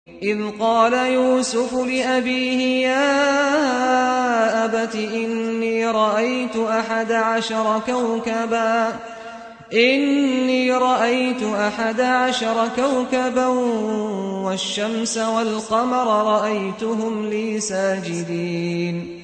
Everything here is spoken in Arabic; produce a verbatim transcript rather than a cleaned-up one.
إذ قال يوسف لأبيه يا أبت إني رأيت أحد عشر كوكبا إني رأيت أحد عشر كوكبا والشمس والقمر رأيتهم لي ساجدين